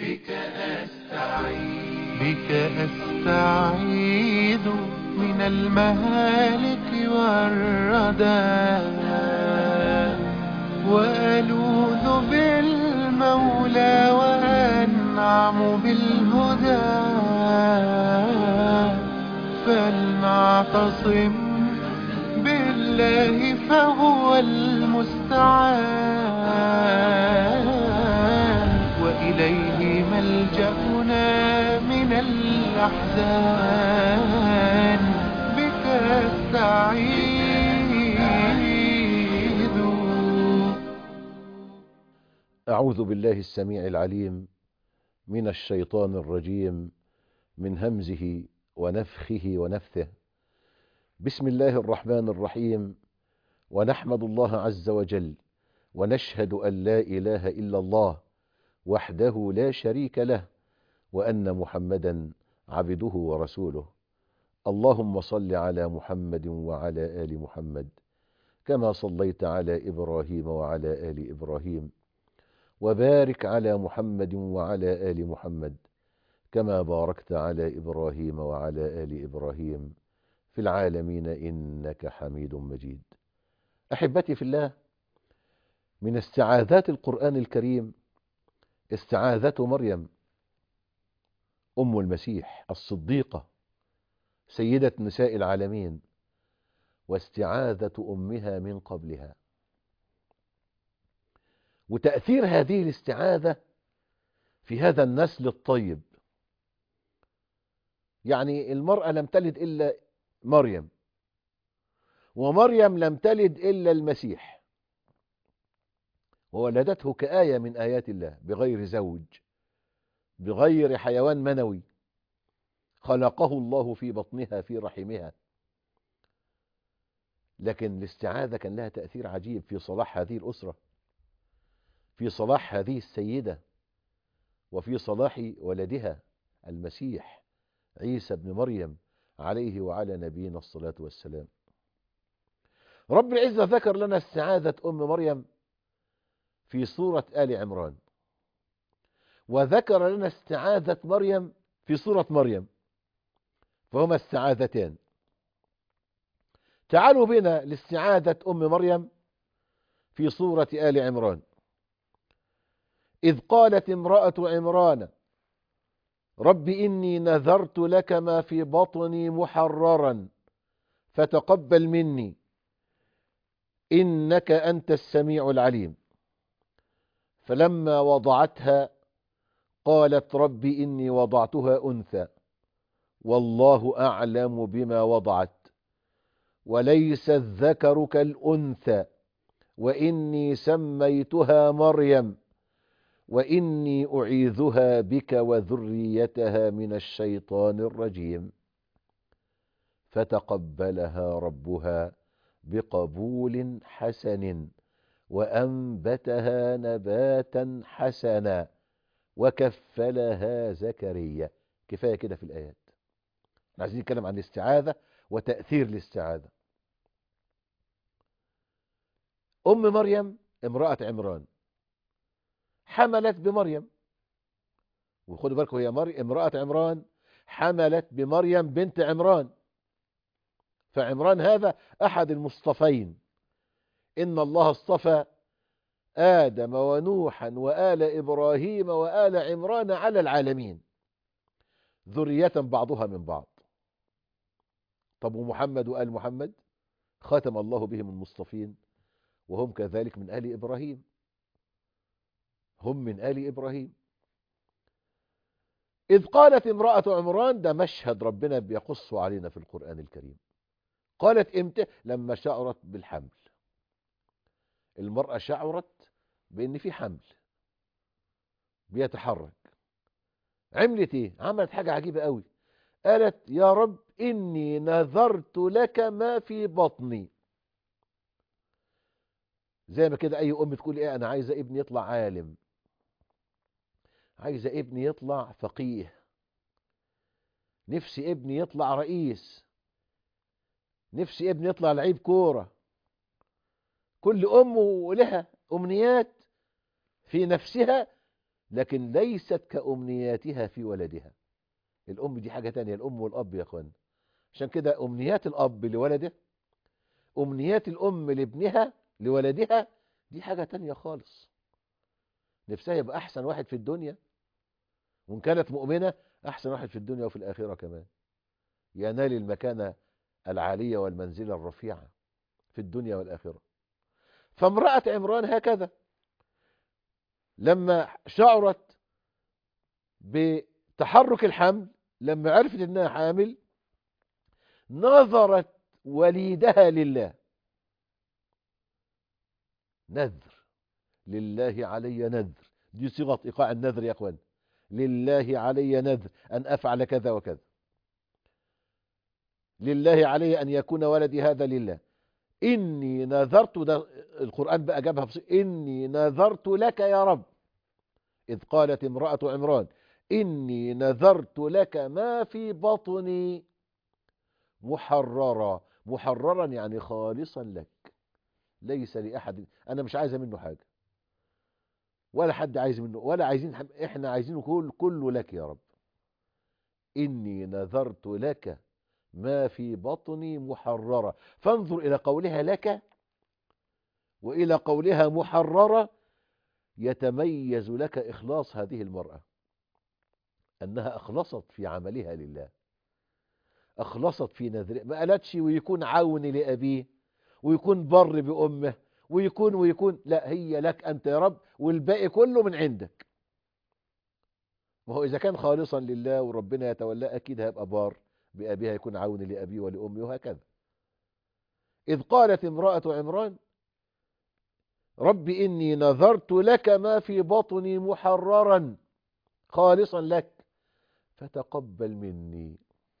بك أستعيذ من المهالك والردى، وألوذ بالمولى وأنعم بالهدى. فلنعتصم بالله فهو المستعان، وإليه ملجأنا من الأحزان. بك أستعيذ. أعوذ بالله السميع العليم من الشيطان الرجيم، من همزه ونفخه ونفثه. بسم الله الرحمن الرحيم. ونحمد الله عز وجل ونشهد أن لا إله إلا الله وحده لا شريك له، وأن محمدا عبده ورسوله. اللهم صل على محمد وعلى آل محمد كما صليت على إبراهيم وعلى آل إبراهيم، وبارك على محمد وعلى آل محمد كما باركت على إبراهيم وعلى آل إبراهيم في العالمين إنك حميد مجيد. أحبتي في الله، من استعاذات القرآن الكريم استعاذة مريم أم المسيح الصديقة سيدة نساء العالمين، واستعاذة أمها من قبلها. وتأثير هذه الاستعاذة في هذا النسل الطيب، يعني المرأة لم تلد إلا مريم، ومريم لم تلد إلا المسيح، وولدته كآية من آيات الله بغير زوج، بغير حيوان منوي، خلقه الله في بطنها في رحمها. لكن الاستعاذة كان لها تأثير عجيب في صلاح هذه الأسرة، في صلاح هذه السيدة، وفي صلاح ولدها المسيح عيسى بن مريم عليه وعلى نبينا الصلاة والسلام. رب العزة ذكر لنا استعاذة أم مريم في سورة آل عمران، وذكر لنا استعاذة مريم في سورة مريم، فهما استعاذتان. تعالوا بنا لاستعاذة أم مريم في سورة آل عمران. إذ قالت امرأة عمران رب إني نذرت لك ما في بطني محررا فتقبل مني إنك أنت السميع العليم. فلما وضعتها قالت رب إني وضعتها أنثى والله أعلم بما وضعت وليس الذكر كالأنثى وإني سميتها مريم وإني أعيذها بك وذريتها من الشيطان الرجيم. فتقبلها ربها بقبول حسن وأنبتها نباتا حسنا وكفلها زكريا. كفاية كده في الآيات. عايزين نتكلم عن الاستعاذة وتأثير الاستعاذة. أم مريم امرأة عمران حملت بمريم، وخدوا بالكم هي امرأة عمران حملت بمريم بنت عمران، فعمران هذا أحد المصطفين. إن الله اصطفى آدم ونوحا وآل إبراهيم وآل عمران على العالمين ذرية بعضها من بعض. طب ومحمد وآل محمد ختم الله بهم المصطفين، وهم كذلك من آل إبراهيم، هم من آل إبراهيم. إذ قالت امرأة عمران، ده مشهد ربنا بيقصه علينا في القرآن الكريم. قالت امتى؟ لما شعرت بالحمل. المرأة شعرت بأن في حمل بيتحرك، عملت ايه؟ عملت حاجة عجيبة قوي. قالت يا رب إني نذرت لك ما في بطني. زي ما كده أي أم تقول ايه؟ أنا عايزة ابني يطلع عالم، عايزة ابني يطلع فقيه، نفسي ابني يطلع رئيس، نفسي ابني يطلع لعيب كورة. كل أم لها أمنيات في نفسها لكن ليست كأمنياتها في ولدها. الأم دي حاجة تانية، الأم والأب يا أخوان. عشان كده أمنيات الأب لولده، أمنيات الأم لابنها لولدها، دي حاجة تانية خالص. نفسها يبقى أحسن واحد في الدنيا، وإن كانت مؤمنة أحسن واحد في الدنيا وفي الآخرة كمان، ينال المكانة العالية والمنزلة الرفيعة في الدنيا والآخرة. فامرأة عمران هكذا لما شعرت بتحرك الحمل، لما عرفت انها حامل، نظرت وليدها لله. نذر، لله علي نذر، دي صيغة إيقاع النذر يا أخوان. لله علي نذر أن أفعل كذا وكذا، لله علي أن يكون ولدي هذا لله. إني نذرت، ده القرآن بقى جابها إني نذرت لك يا رب. إذ قالت امرأة عمران إني نذرت لك ما في بطني محررا. محررا يعني خالصا لك، ليس لأحد، أنا مش عايزة منه حاجة، ولا حد عايز منه، ولا عايزين، احنا عايزينه كله لك يا رب. إني نذرت لك ما في بطني محررة. فانظر إلى قولها لك وإلى قولها محررة، يتميز لك إخلاص هذه المرأة، أنها أخلصت في عملها لله، أخلصت في نذر، ما قالتش ويكون عون لأبيه ويكون بر بأمه ويكون، لا، هي لك أنت يا رب والباقي كله من عندك. ما هو إذا كان خالصا لله وربنا يتولاه أكيد هيبقى بار بأبيها، يكون عون لأبيه ولأمه وهكذا. إذ قالت امرأة عمران رب إني نذرت لك ما في بطني محررا خالصا لك فتقبل مني.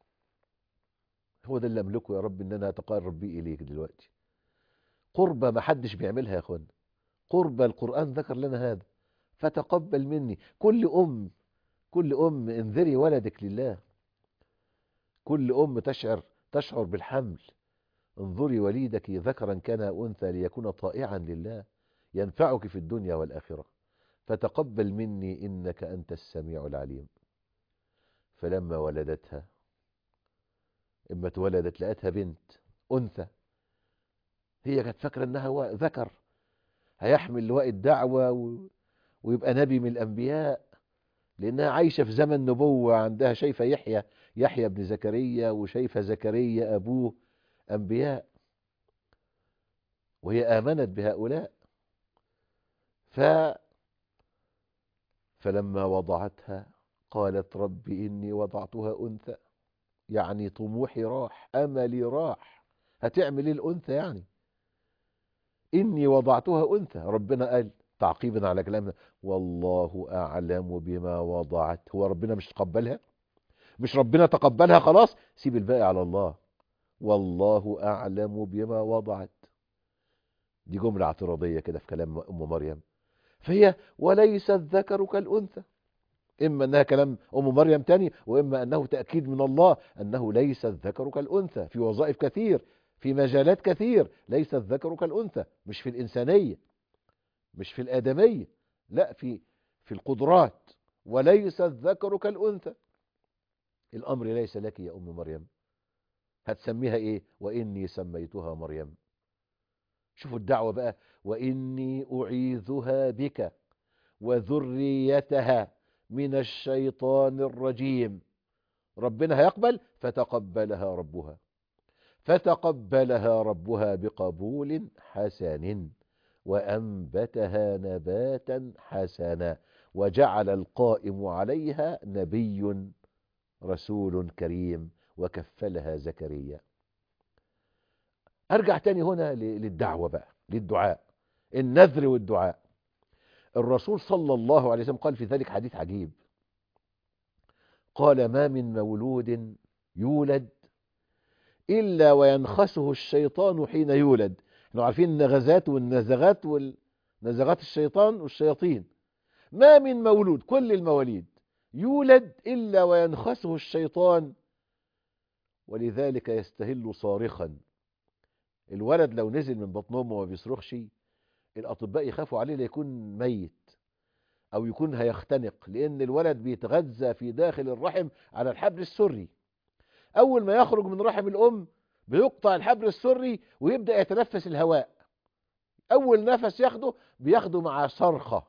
هو ده اللي أملكه يا رب، إن أنا أتقرب بيه إليك دلوقتي. قربة ما حدش بيعملها يا أخوان، قربة القرآن ذكر لنا هذا. فتقبل مني. كل أم انذري ولدك لله، كل أم تشعر بالحمل، انظري وليدك ذكرا كان أنثى ليكون طائعا لله ينفعك في الدنيا والآخرة. فتقبل مني إنك أنت السميع العليم. فلما ولدتها، اما اتولدت لقتها بنت أنثى، هي كانت فاكرة انها ذكر هيحمل لواء الدعوة ويبقى نبي من الأنبياء، لأنها عايشة في زمن نبوة، عندها شايفة يحيى ابن زكريا، وشايفة زكريا أبوه أنبياء، وهي آمنت بهؤلاء. فلما وضعتها قالت رب إني وضعتها أنثى، يعني طموحي راح، أملي راح، هتعمل إيه الأنثى يعني؟ إني وضعتها أنثى، ربنا قال تعقيبا على كلامنا والله أعلم بما وضعت. هو ربنا مش تقبلها؟ مش ربنا تقبلها خلاص؟ سيب الباقي على الله. والله أعلم بما وضعت، دي جملة اعتراضية كده في كلام أم مريم. فهي وليس الذكر كالأنثى، إما أنها كلام أم مريم تاني، وإما أنه تأكيد من الله أنه ليس الذكر كالأنثى في وظائف كثير، في مجالات كثير. ليس الذكر كالأنثى، مش في الإنسانية، مش في الآدمية، لا، في القدرات. وليس الذكر كالأنثى. الأمر ليس لك يا أم مريم، هتسميها إيه؟ وإني سميتها مريم. شوفوا الدعوة بقى، وإني أعيذها بك وذريتها من الشيطان الرجيم. ربنا هيقبل، فتقبلها ربها بقبول حسن وأنبتها نباتا حسنا وجعل القائم عليها نبي رسول كريم وكفلها زكريا. أرجع تاني هنا للدعوة بقى، للدعاء، النذر والدعاء. الرسول صلى الله عليه وسلم قال في ذلك حديث عجيب، قال ما من مولود يولد إلا وينخسه الشيطان حين يولد. احنا عارفين النغزات والنزغات والنزغات الشيطان والشياطين. ما من مولود، كل المواليد، يولد إلا وينخسه الشيطان، ولذلك يستهل صارخا. الولد لو نزل من بطن امه وما بيصرخش، الأطباء يخافوا عليه ليكون ميت، أو يكون هيختنق، لأن الولد بيتغذى في داخل الرحم على الحبل السري. أول ما يخرج من رحم الأم بيقطع الحبل السري ويبدأ يتنفس الهواء. أول نفس بياخده مع صرخة،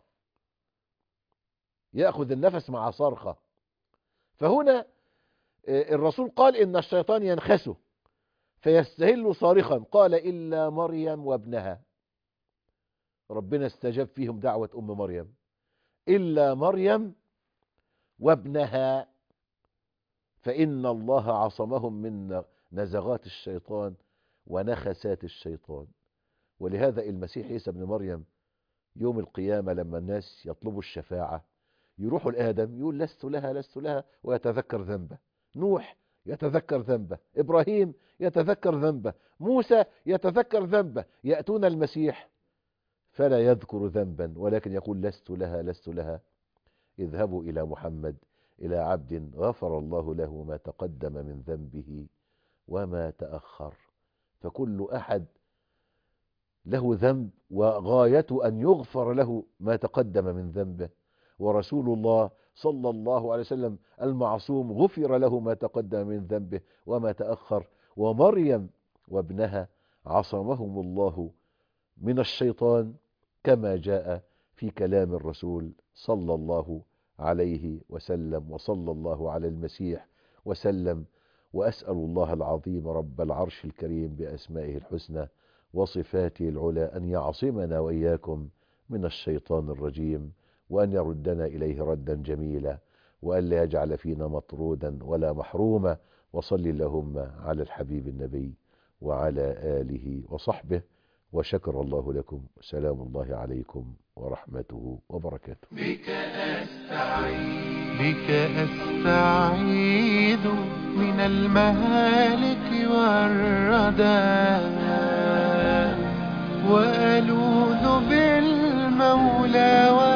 يأخذ النفس مع صرخة. فهنا الرسول قال إن الشيطان ينخسه فيستهل صارخا، قال إلا مريم وابنها. ربنا استجاب فيهم دعوة أم مريم، إلا مريم وابنها، فإن الله عصمهم من نزغات الشيطان ونخسات الشيطان. ولهذا المسيح عيسى ابن مريم يوم القيامة لما الناس يطلبوا الشفاعة يروحوا لآدم يقول لست لها لست لها، ويتذكر ذنبه. نوح يتذكر ذنبه، إبراهيم يتذكر ذنبه، موسى يتذكر ذنبه. يأتون المسيح فلا يذكر ذنبا، ولكن يقول لست لها لست لها. اذهبوا إلى محمد، إلى عبد غفر الله له ما تقدم من ذنبه وما تأخر. فكل أحد له ذنب وغايته أن يغفر له ما تقدم من ذنبه، ورسول الله صلى الله عليه وسلم المعصوم غفر له ما تقدم من ذنبه وما تأخر. ومريم وابنها عصمهم الله من الشيطان كما جاء في كلام الرسول صلى الله عليه وسلم، وصلى الله على المسيح وسلم. وأسأل الله العظيم رب العرش الكريم بأسمائه الحسنى وصفاته العلى أن يعصمنا وإياكم من الشيطان الرجيم، وأن يردنا إليه ردا جميلا، وأن لا يجعل فينا مطرودا ولا محروما. وصل اللهم على الحبيب النبي وعلى آله وصحبه، وشكر الله لكم. سلام الله عليكم ورحمته وبركاته. بك أستعيذ من المهالك والردى، وألوذ بالمولى